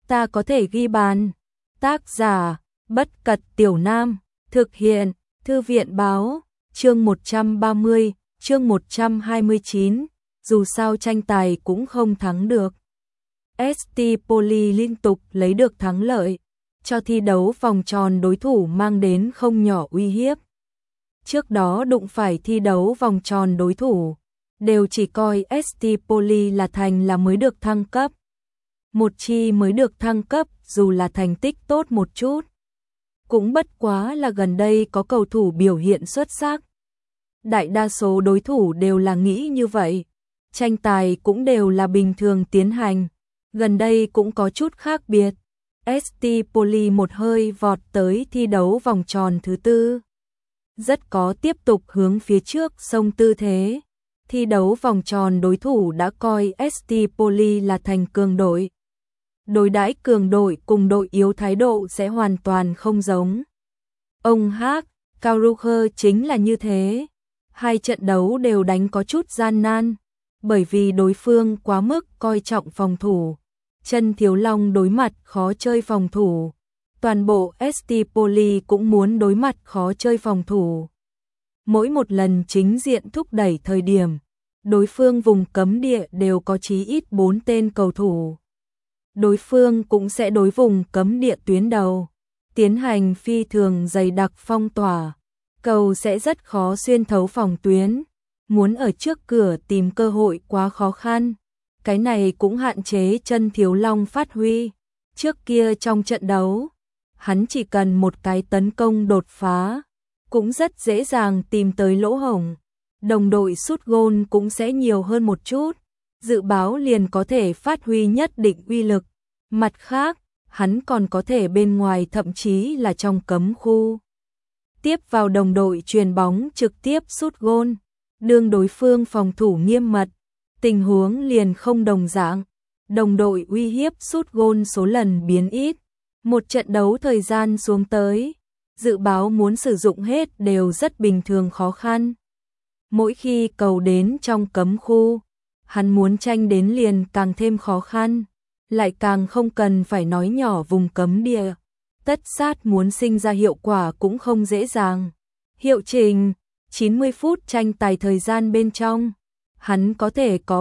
ta có thể ghi bàn. Tác giả, Bất Cật Tiểu Nam, thực hiện, Thư viện báo, chương 130, chương 129, dù sao tranh tài cũng không thắng được. ST Poly liên tục lấy được thắng lợi, cho thi đấu vòng tròn đối thủ mang đến không nhỏ uy hiếp. Trước đó đụng phải thi đấu vòng tròn đối thủ, đều chỉ coi ST Poly là thành là mới được thăng cấp. Một chi mới được thăng cấp dù là thành tích tốt một chút. Cũng bất quá là gần đây có cầu thủ biểu hiện xuất sắc. Đại đa số đối thủ đều là nghĩ như vậy. Tranh tài cũng đều là bình thường tiến hành. Gần đây cũng có chút khác biệt. ST Poly một hơi vọt tới thi đấu vòng tròn thứ tư. Rất có tiếp tục hướng phía trước xông tư thế. Thi đấu vòng tròn đối thủ đã coi ST Poly là thành cường đội. Đối đãi cường đội cùng đội yếu thái độ sẽ hoàn toàn không giống. Ông Hắc, Karuher chính là như thế. Hai trận đấu đều đánh có chút gian nan, bởi vì đối phương quá mức coi trọng phòng thủ. Chân Thiếu Long đối mặt khó chơi phòng thủ. Toàn bộ ST Poly cũng muốn đối mặt khó chơi phòng thủ. Mỗi một lần chính diện thúc đẩy thời điểm, đối phương vùng cấm địa đều có chí ít 4 tên cầu thủ. Đối phương cũng sẽ đối vùng cấm địa tuyến đầu, tiến hành phi thường dày đặc phong tỏa, cầu sẽ rất khó xuyên thấu phòng tuyến, muốn ở trước cửa tìm cơ hội quá khó khăn. Cái này cũng hạn chế Chân Thiếu Long phát huy. Trước kia trong trận đấu, hắn chỉ cần một cái tấn công đột phá, cũng rất dễ dàng tìm tới lỗ hổng. Đồng đội sút gôn cũng sẽ nhiều hơn một chút, dự báo liền có thể phát huy nhất định uy lực. Mặt khác, hắn còn có thể bên ngoài thậm chí là trong cấm khu. Tiếp vào đồng đội chuyền bóng trực tiếp sút gôn, đương đối phương phòng thủ nghiêm mật, tình huống liền không đồng dạng. Đồng đội uy hiếp sút gôn số lần biến ít, một trận đấu thời gian xuống tới, dự báo muốn sử dụng hết đều rất bình thường khó khăn. Mỗi khi cầu đến trong cấm khu, hắn muốn tranh đến liền càng thêm khó khăn, lại càng không cần phải nói nhỏ vùng cấm địa. Tất sát muốn sinh ra hiệu quả cũng không dễ dàng. Hiệu trình, 90 phút tranh tài thời gian bên trong, hắn có thể có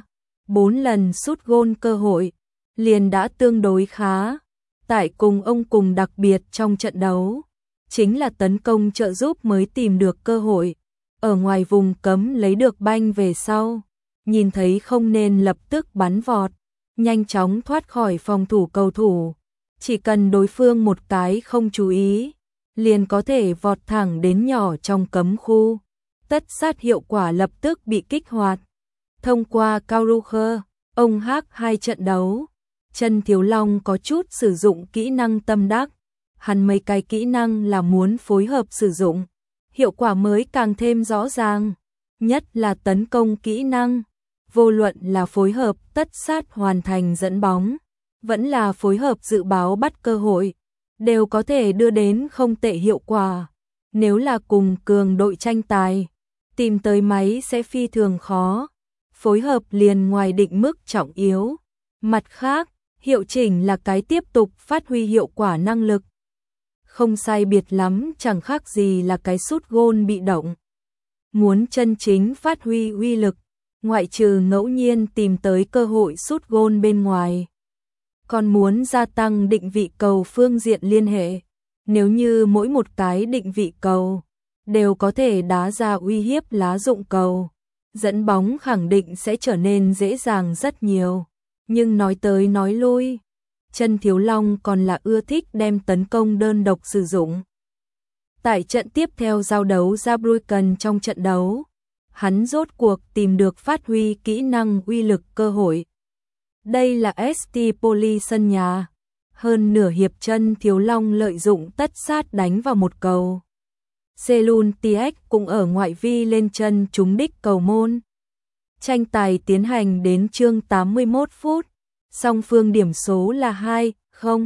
3-4 lần sút gôn cơ hội, liền đã tương đối khá. Tại cùng ông cùng đặc biệt trong trận đấu, chính là tấn công trợ giúp mới tìm được cơ hội. Ở ngoài vùng cấm lấy được banh về sau, nhìn thấy không nên lập tức bắn vọt, nhanh chóng thoát khỏi phòng thủ cầu thủ. Chỉ cần đối phương một cái không chú ý, liền có thể vọt thẳng đến nhỏ trong cấm khu. Tất sát hiệu quả lập tức bị kích hoạt. Thông qua Karuher, ông Hắc hai trận đấu, Chân Thiếu Long có chút sử dụng kỹ năng tâm đắc. Hắn mấy cái kỹ năng là muốn phối hợp sử dụng, hiệu quả mới càng thêm rõ ràng. Nhất là tấn công kỹ năng, vô luận là phối hợp tất sát hoàn thành dẫn bóng, vẫn là phối hợp dự báo bắt cơ hội, đều có thể đưa đến không tệ hiệu quả. Nếu là cùng cường đội tranh tài, tìm tới máy sẽ phi thường khó, phối hợp liền ngoài định mức trọng yếu. Mặt khác, hiệu chỉnh là cái tiếp tục phát huy hiệu quả năng lực. Không sai biệt lắm, chẳng khác gì là cái sút gôn bị động. Muốn chân chính phát huy uy lực, ngoại trừ ngẫu nhiên tìm tới cơ hội sút gôn bên ngoài, còn muốn gia tăng định vị cầu phương diện liên hệ. Nếu như mỗi một cái định vị cầu đều có thể đá ra uy hiếp lá dụng cầu, dẫn bóng khẳng định sẽ trở nên dễ dàng rất nhiều. Nhưng nói tới nói lui, Chân Thiếu Long còn là ưa thích đem tấn công đơn độc sử dụng. Tại trận tiếp theo giao đấu Saarbrücken trong trận đấu, hắn rốt cuộc tìm được phát huy kỹ năng uy lực cơ hội. Đây là ST Poly sân nhà. Hơn nửa hiệp Chân Thiếu Long lợi dụng tất sát đánh vào một cầu. Selun TX cũng ở ngoại vi lên chân trúng đích cầu môn. Tranh tài tiến hành đến chương 81 phút. Song phương điểm số là 2-0.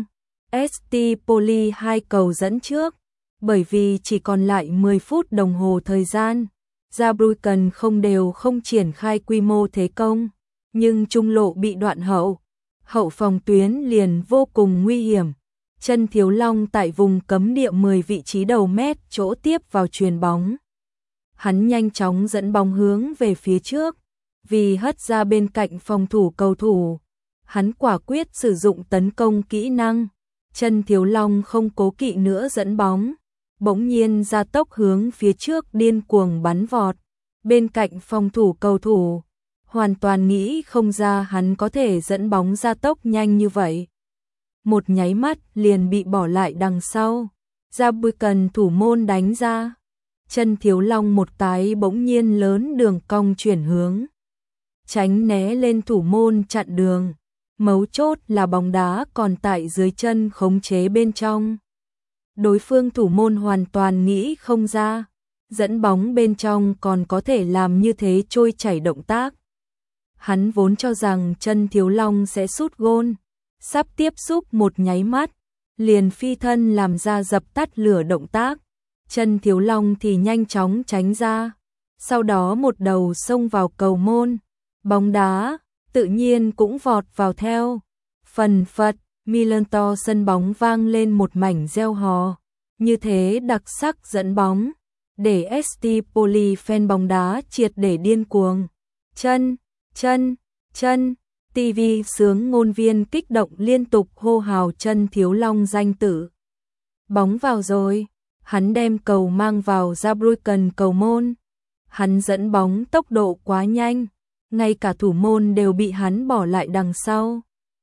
ST Poly 2 cầu dẫn trước. Bởi vì chỉ còn lại 10 phút đồng hồ thời gian, Saarbrücken không triển khai quy mô thế công, nhưng trung lộ bị đoạn hậu. hậu phòng tuyến liền vô cùng nguy hiểm. Chân Thiếu Long tại vùng cấm địa 10 vị trí đầu mét chỗ tiếp vào chuyền bóng. Hắn nhanh chóng dẫn bóng hướng về phía trước, vì hất ra bên cạnh phòng thủ cầu thủ. Hắn quả quyết sử dụng tấn công kỹ năng. Chân Thiếu Long không cố kỵ nữa dẫn bóng, bỗng nhiên ra tốc hướng phía trước điên cuồng bắn vọt. Bên cạnh phòng thủ cầu thủ, hoàn toàn nghĩ không ra hắn có thể dẫn bóng ra tốc nhanh như vậy. Một nháy mắt liền bị bỏ lại đằng sau. Ra bùi cần thủ môn đánh ra. Chân Thiếu Long một cái bỗng nhiên lớn đường cong chuyển hướng, tránh né lên thủ môn chặn đường. Mấu chốt là bóng đá còn tại dưới chân khống chế bên trong. Đối phương thủ môn hoàn toàn nghĩ không ra, dẫn bóng bên trong còn có thể làm như thế trôi chảy động tác. Hắn vốn cho rằng Chân Thiếu Long sẽ sút gôn, sắp tiếp xúc một nháy mắt, liền phi thân làm ra dập tắt lửa động tác. Chân Thiếu Long thì nhanh chóng tránh ra, sau đó một đầu xông vào cầu môn. Bóng đá tự nhiên cũng vọt vào theo. Phần phật, Milanto sân bóng vang lên một mảnh reo hò. Như thế đặc sắc dẫn bóng, để ST Poli fan bóng đá triệt để điên cuồng. Chân, chân, chân, TV sướng ngôn viên kích động liên tục hô hào Chân Thiếu Long danh tử. Bóng vào rồi, hắn đem cầu mang vào Saarbrücken cầu môn. Hắn dẫn bóng tốc độ quá nhanh, ngay cả thủ môn đều bị hắn bỏ lại đằng sau.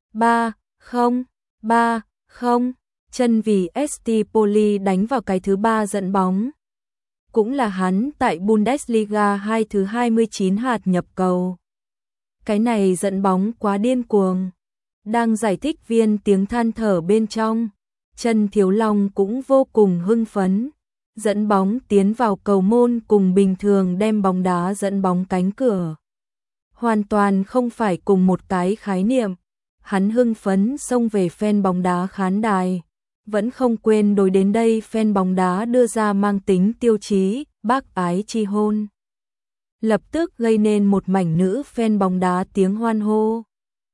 3-0, 3-0, Chân vì ST Poli đánh vào cái thứ 3 dẫn bóng. Cũng là hắn tại Bundesliga 2 thứ 29 hạt nhập cầu. Cái này dẫn bóng quá điên cuồng. Đang giải thích viên tiếng than thở bên trong, Chân Thiếu Long cũng vô cùng hưng phấn. Dẫn bóng tiến vào cầu môn cùng bình thường đem bóng đá dẫn bóng cánh cửa, hoàn toàn không phải cùng một cái khái niệm. Hắn hưng phấn xông về fan bóng đá khán đài, vẫn không quên đối đến đây fan bóng đá đưa ra mang tính tiêu chí, bác ái chi hôn. Lập tức gây nên một mảnh nữ fan bóng đá tiếng hoan hô.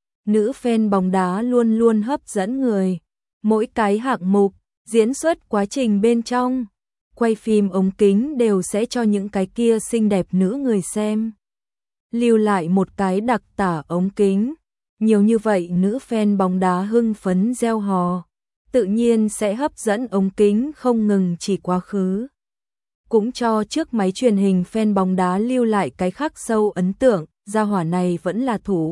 Nữ fan bóng đá luôn luôn hấp dẫn người. Mỗi cái hạng mục, diễn xuất quá trình bên trong, quay phim ống kính đều sẽ cho những cái kia xinh đẹp nữ người xem lưu lại một cái đặc tả ống kính. Nhiều như vậy nữ fan bóng đá hưng phấn reo hò, tự nhiên sẽ hấp dẫn ống kính không ngừng chỉ quá khứ. Cũng cho trước máy truyền hình fan bóng đá lưu lại cái khắc sâu ấn tượng, gia hỏa này vẫn là thủ.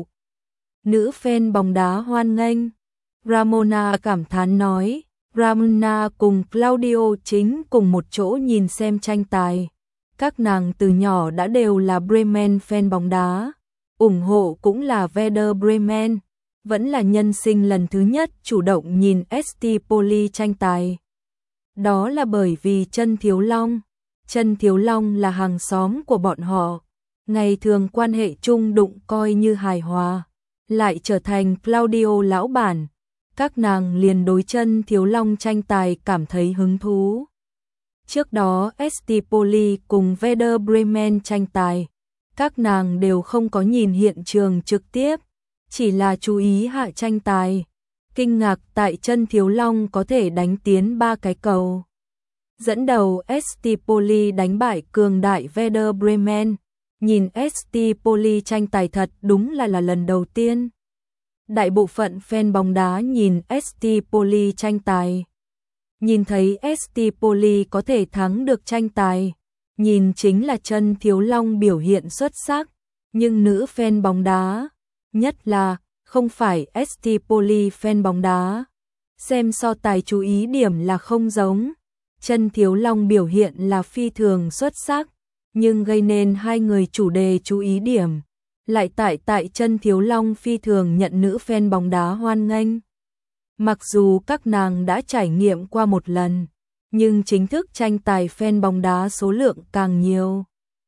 Nữ fan bóng đá hoan nghênh. Ramona cảm thán nói. Ramona cùng Claudio chính cùng một chỗ nhìn xem tranh tài. Các nàng từ nhỏ đã đều là Bremen fan bóng đá, ủng hộ cũng là Werder Bremen, vẫn là nhân sinh lần thứ nhất chủ động nhìn ST Poli tranh tài. Đó là bởi vì Chân Thiếu Long. Chân Thiếu Long là hàng xóm của bọn họ, ngày thường quan hệ chung đụng coi như hài hòa, lại trở thành Claudio lão bản. Các nàng liền đối Chân Thiếu Long tranh tài cảm thấy hứng thú. Trước đó ST Poli cùng Werder Bremen tranh tài, các nàng đều không có nhìn hiện trường trực tiếp, chỉ là chú ý hạ tranh tài. Kinh ngạc tại Chân Thiếu Long có thể đánh tiến 3 cái cầu. Dẫn đầu ST Poli đánh bại cường đại Werder Bremen. Nhìn ST Poli tranh tài thật đúng là lần đầu tiên. Đại bộ phận fan bóng đá nhìn ST Poli tranh tài, nhìn thấy ST Poli có thể thắng được tranh tài, nhìn chính là Chân Thiếu Long biểu hiện xuất sắc. Nhưng nữ fan bóng đá, nhất là không phải ST Poli fan bóng đá, xem so tài chú ý điểm là không giống. Chân Thiếu Long biểu hiện là phi thường xuất sắc, nhưng gây nên hai người chủ đề chú ý điểm lại tại Chân Thiếu Long phi thường nhận nữ fan bóng đá hoan nghênh. Mặc dù các nàng đã trải nghiệm qua một lần, nhưng chính thức tranh tài fan bóng đá số lượng càng nhiều,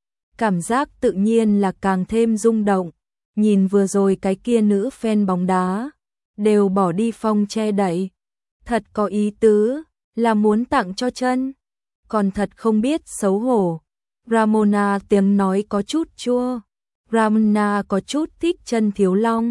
cảm giác tự nhiên là càng thêm rung động. Nhìn vừa rồi cái kia nữ fan bóng đá đều bỏ đi phong che đậy, thật có ý tứ, là muốn tặng cho Chân, còn thật không biết xấu hổ. Ramona tiếng nói có chút chua. Ramona có chút thích Chân Thiếu Long,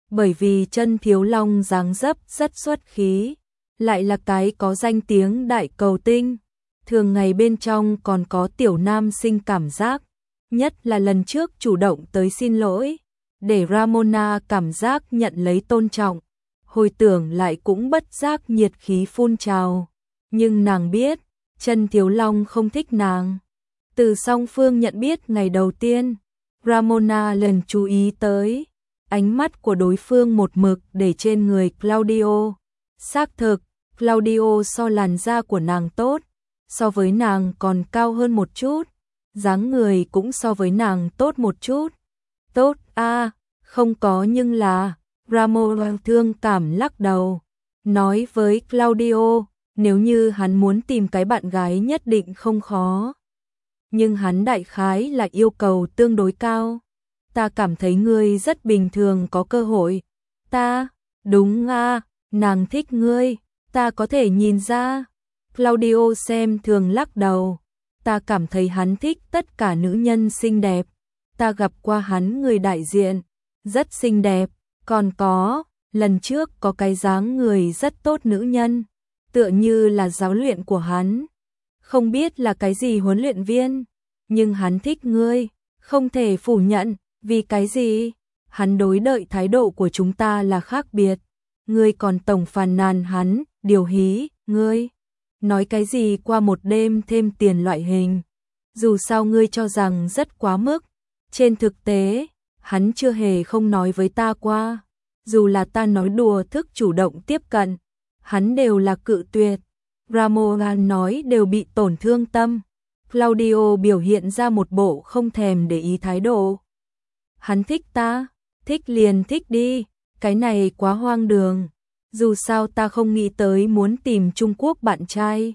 bởi vì chân Thiếu Long dáng dấp rất xuất khí, lại là cái có danh tiếng đại cầu tinh. Thường ngày bên trong còn có tiểu nam sinh cảm giác, nhất là lần trước chủ động tới xin lỗi, để Ramona cảm giác nhận lấy tôn trọng. Hồi tưởng lại cũng bất giác nhiệt khí phun trào, nhưng nàng biết, chân Thiếu Long không thích nàng. Từ song phương nhận biết ngày đầu tiên, Ramona lần chú ý tới, ánh mắt của đối phương một mực để trên người Claudio. Xác thực, Claudio so làn da của nàng tốt, so với nàng còn cao hơn một chút, dáng người cũng so với nàng tốt một chút. Tốt a, không có nhưng là, Ramona thương cảm lắc đầu, nói với Claudio, nếu như hắn muốn tìm cái bạn gái nhất định không khó. Nhưng hắn đại khái là yêu cầu tương đối cao. Ta cảm thấy ngươi rất bình thường có cơ hội. Ta, đúng a, nàng thích ngươi, ta có thể nhìn ra. Claudio xem thường lắc đầu. Ta cảm thấy hắn thích tất cả nữ nhân xinh đẹp. Ta gặp qua hắn người đại diện, rất xinh đẹp. Còn có, lần trước có cái dáng người rất tốt nữ nhân, tựa như là giáo luyện của hắn. Không biết là cái gì huấn luyện viên, nhưng hắn thích ngươi, không thể phủ nhận, vì cái gì? Hắn đối đợi thái độ của chúng ta là khác biệt. Ngươi còn tổng phàn nàn hắn, điều hí, ngươi nói cái gì qua một đêm thêm tiền loại hình. Dù sao ngươi cho rằng rất quá mức, trên thực tế, hắn chưa hề không nói với ta qua. Dù là ta nói đùa thức chủ động tiếp cận, hắn đều là cự tuyệt. Ramona nói đều bị tổn thương tâm. Claudio biểu hiện ra một bộ không thèm để ý thái độ. Hắn thích ta, thích liền thích đi, cái này quá hoang đường. Dù sao ta không nghĩ tới muốn tìm Trung Quốc bạn trai.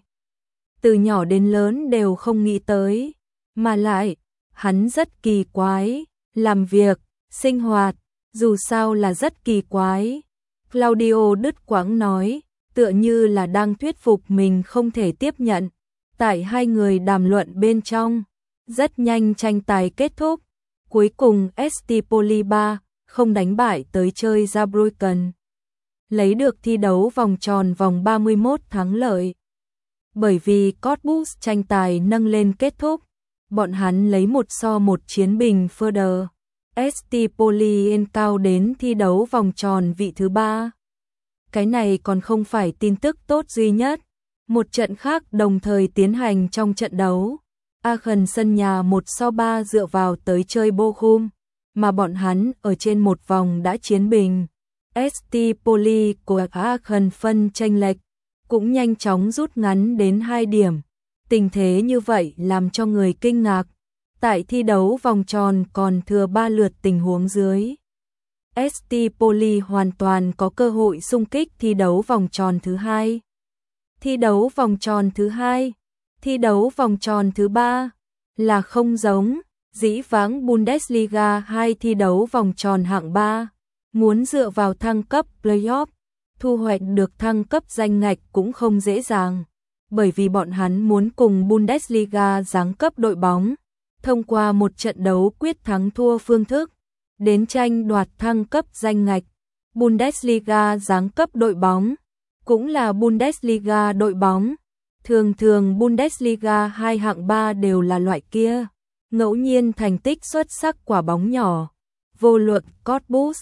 Từ nhỏ đến lớn đều không nghĩ tới. Mà lại, hắn rất kỳ quái, làm việc, sinh hoạt, dù sao là rất kỳ quái. Claudio đứt quãng nói, tựa như là đang thuyết phục mình không thể tiếp nhận. Tại hai người đàm luận bên trong, rất nhanh tranh tài kết thúc. Cuối cùng Stipoli 3 không đánh bại tới chơi Saarbrücken, lấy được thi đấu vòng tròn vòng 31 thắng lợi. Bởi vì Cottbus tranh tài nâng lên kết thúc, bọn hắn lấy 1-1 chiến bình Further. Stipoli lên cao đến thi đấu vòng tròn vị thứ 3. Cái này còn không phải tin tức tốt duy nhất. Một trận khác đồng thời tiến hành trong trận đấu. Aachen sân nhà 1-3 dựa vào tới chơi Bochum, mà bọn hắn ở trên một vòng đã chiến bình. Stipoli của Aachen phân chênh lệch cũng nhanh chóng rút ngắn đến 2 điểm. Tình thế như vậy làm cho người kinh ngạc. Tại thi đấu vòng tròn còn thừa 3 lượt tình huống dưới, Stipoli hoàn toàn có cơ hội xung kích thi đấu vòng tròn thứ 2. Thi đấu vòng tròn thứ 2, thi đấu vòng tròn thứ 3 là không giống. Dĩ vãng Bundesliga 2 thi đấu vòng tròn hạng 3, muốn dựa vào thăng cấp playoff, thu hoạch được thăng cấp danh ngạch cũng không dễ dàng, bởi vì bọn hắn muốn cùng Bundesliga giáng cấp đội bóng, thông qua một trận đấu quyết thắng thua phương thức, đến tranh đoạt thăng cấp danh ngạch. Bundesliga giáng cấp đội bóng, cũng là Bundesliga đội bóng. Thường thường Bundesliga 2 hạng 3 đều là loại kia. Ngẫu nhiên thành tích xuất sắc quả bóng nhỏ. Vô luận Cottbus,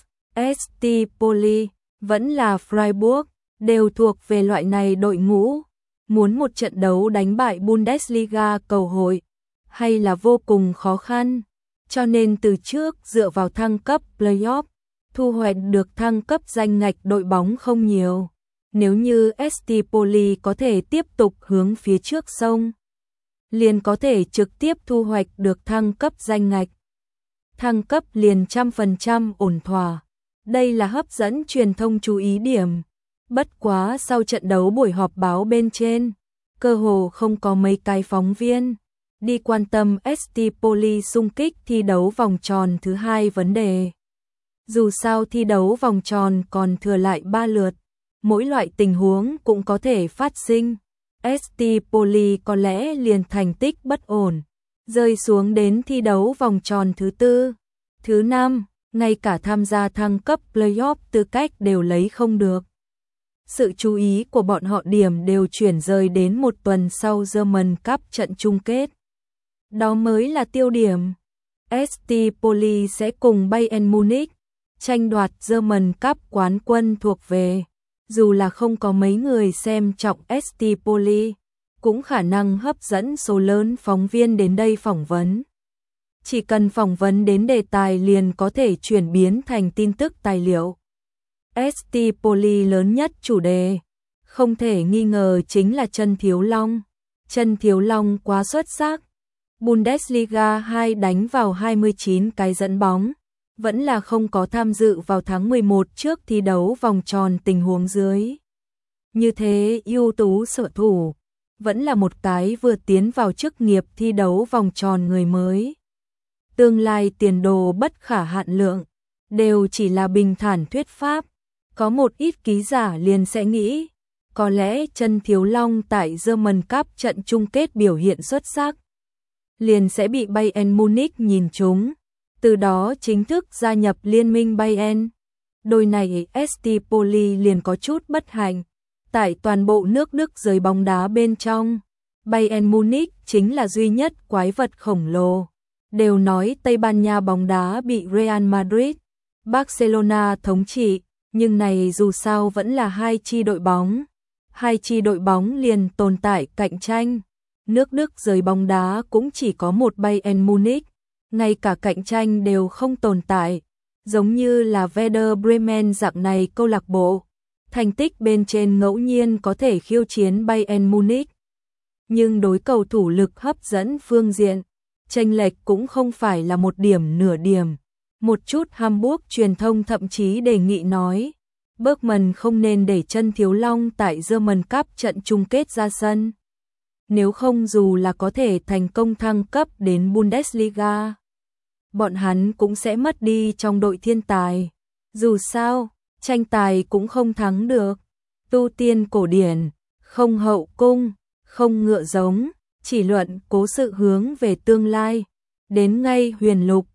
Stipoli, vẫn là Freiburg, đều thuộc về loại này đội ngũ. Muốn một trận đấu đánh bại Bundesliga cầu hội, hay là vô cùng khó khăn. Cho nên từ trước dựa vào thăng cấp playoff, thu hoạch được thăng cấp danh ngạch đội bóng không nhiều. Nếu như Stipoli có thể tiếp tục hướng phía trước sông, liền có thể trực tiếp thu hoạch được thăng cấp danh ngạch. Thăng cấp liền 100% ổn thỏa. Đây là hấp dẫn truyền thông chú ý điểm. Bất quá sau trận đấu buổi họp báo bên trên, cơ hồ không có mấy cái phóng viên đi quan tâm Stipoli xung kích thi đấu vòng tròn thứ 2 vấn đề. Dù sao thi đấu vòng tròn còn thừa lại 3 lượt, mỗi loại tình huống cũng có thể phát sinh. Stipoli có lẽ liền thành tích bất ổn, rơi xuống đến thi đấu vòng tròn thứ 4, thứ 5, ngay cả tham gia thăng cấp playoff tư cách đều lấy không được. Sự chú ý của bọn họ điểm đều chuyển rời đến một tuần sau German Cup trận chung kết. Đó mới là tiêu điểm. ST Poli sẽ cùng Bayern Munich tranh đoạt German Cup quán quân thuộc về. Dù là không có mấy người xem trọng ST Poli, cũng khả năng hấp dẫn số lớn phóng viên đến đây phỏng vấn. Chỉ cần phỏng vấn đến đề tài liền có thể chuyển biến thành tin tức tài liệu. ST Poli lớn nhất chủ đề, không thể nghi ngờ chính là Chân Thiếu Long. Chân Thiếu Long quá xuất sắc. Bundesliga 2 đánh vào 29 cái dẫn bóng, vẫn là không có tham dự vào tháng 11 trước thi đấu vòng tròn tình huống dưới. Như thế ưu tú sở thủ, vẫn là một cái vừa tiến vào chức nghiệp thi đấu vòng tròn người mới. Tương lai tiền đồ bất khả hạn lượng, đều chỉ là bình thản thuyết pháp. Có một ít ký giả liền sẽ nghĩ, có lẽ Chân Thiếu Long tại German Cup trận chung kết biểu hiện xuất sắc, liền sẽ bị Bayern Munich nhìn trúng, từ đó chính thức gia nhập liên minh Bayern. Đôi này ST Poli liền có chút bất hạnh. Tại toàn bộ nước Đức giới bóng đá bên trong, Bayern Munich chính là duy nhất quái vật khổng lồ. Đều nói Tây Ban Nha bóng đá bị Real Madrid, Barcelona thống trị, nhưng này dù sao vẫn là hai chi đội bóng. Hai chi đội bóng liền tồn tại cạnh tranh. Nước Đức giới bóng đá cũng chỉ có một Bayern Munich, ngay cả cạnh tranh đều không tồn tại, giống như là Werder Bremen dạng này câu lạc bộ. Thành tích bên trên ngẫu nhiên có thể khiêu chiến Bayern Munich, nhưng đối cầu thủ lực hấp dẫn phương diện, chênh lệch cũng không phải là một điểm nửa điểm. Một chút Hamburg truyền thông thậm chí đề nghị nói, Bergman không nên để Chân Thiếu Long tại German Cup trận chung kết ra sân. Nếu không dù là có thể thành công thăng cấp đến Bundesliga, bọn hắn cũng sẽ mất đi trong đội thiên tài. Dù sao, tranh tài cũng không thắng được. Tu tiên cổ điển, không hậu cung, không ngựa giống, chỉ luận cố sự hướng về tương lai. Đến ngay huyền lục,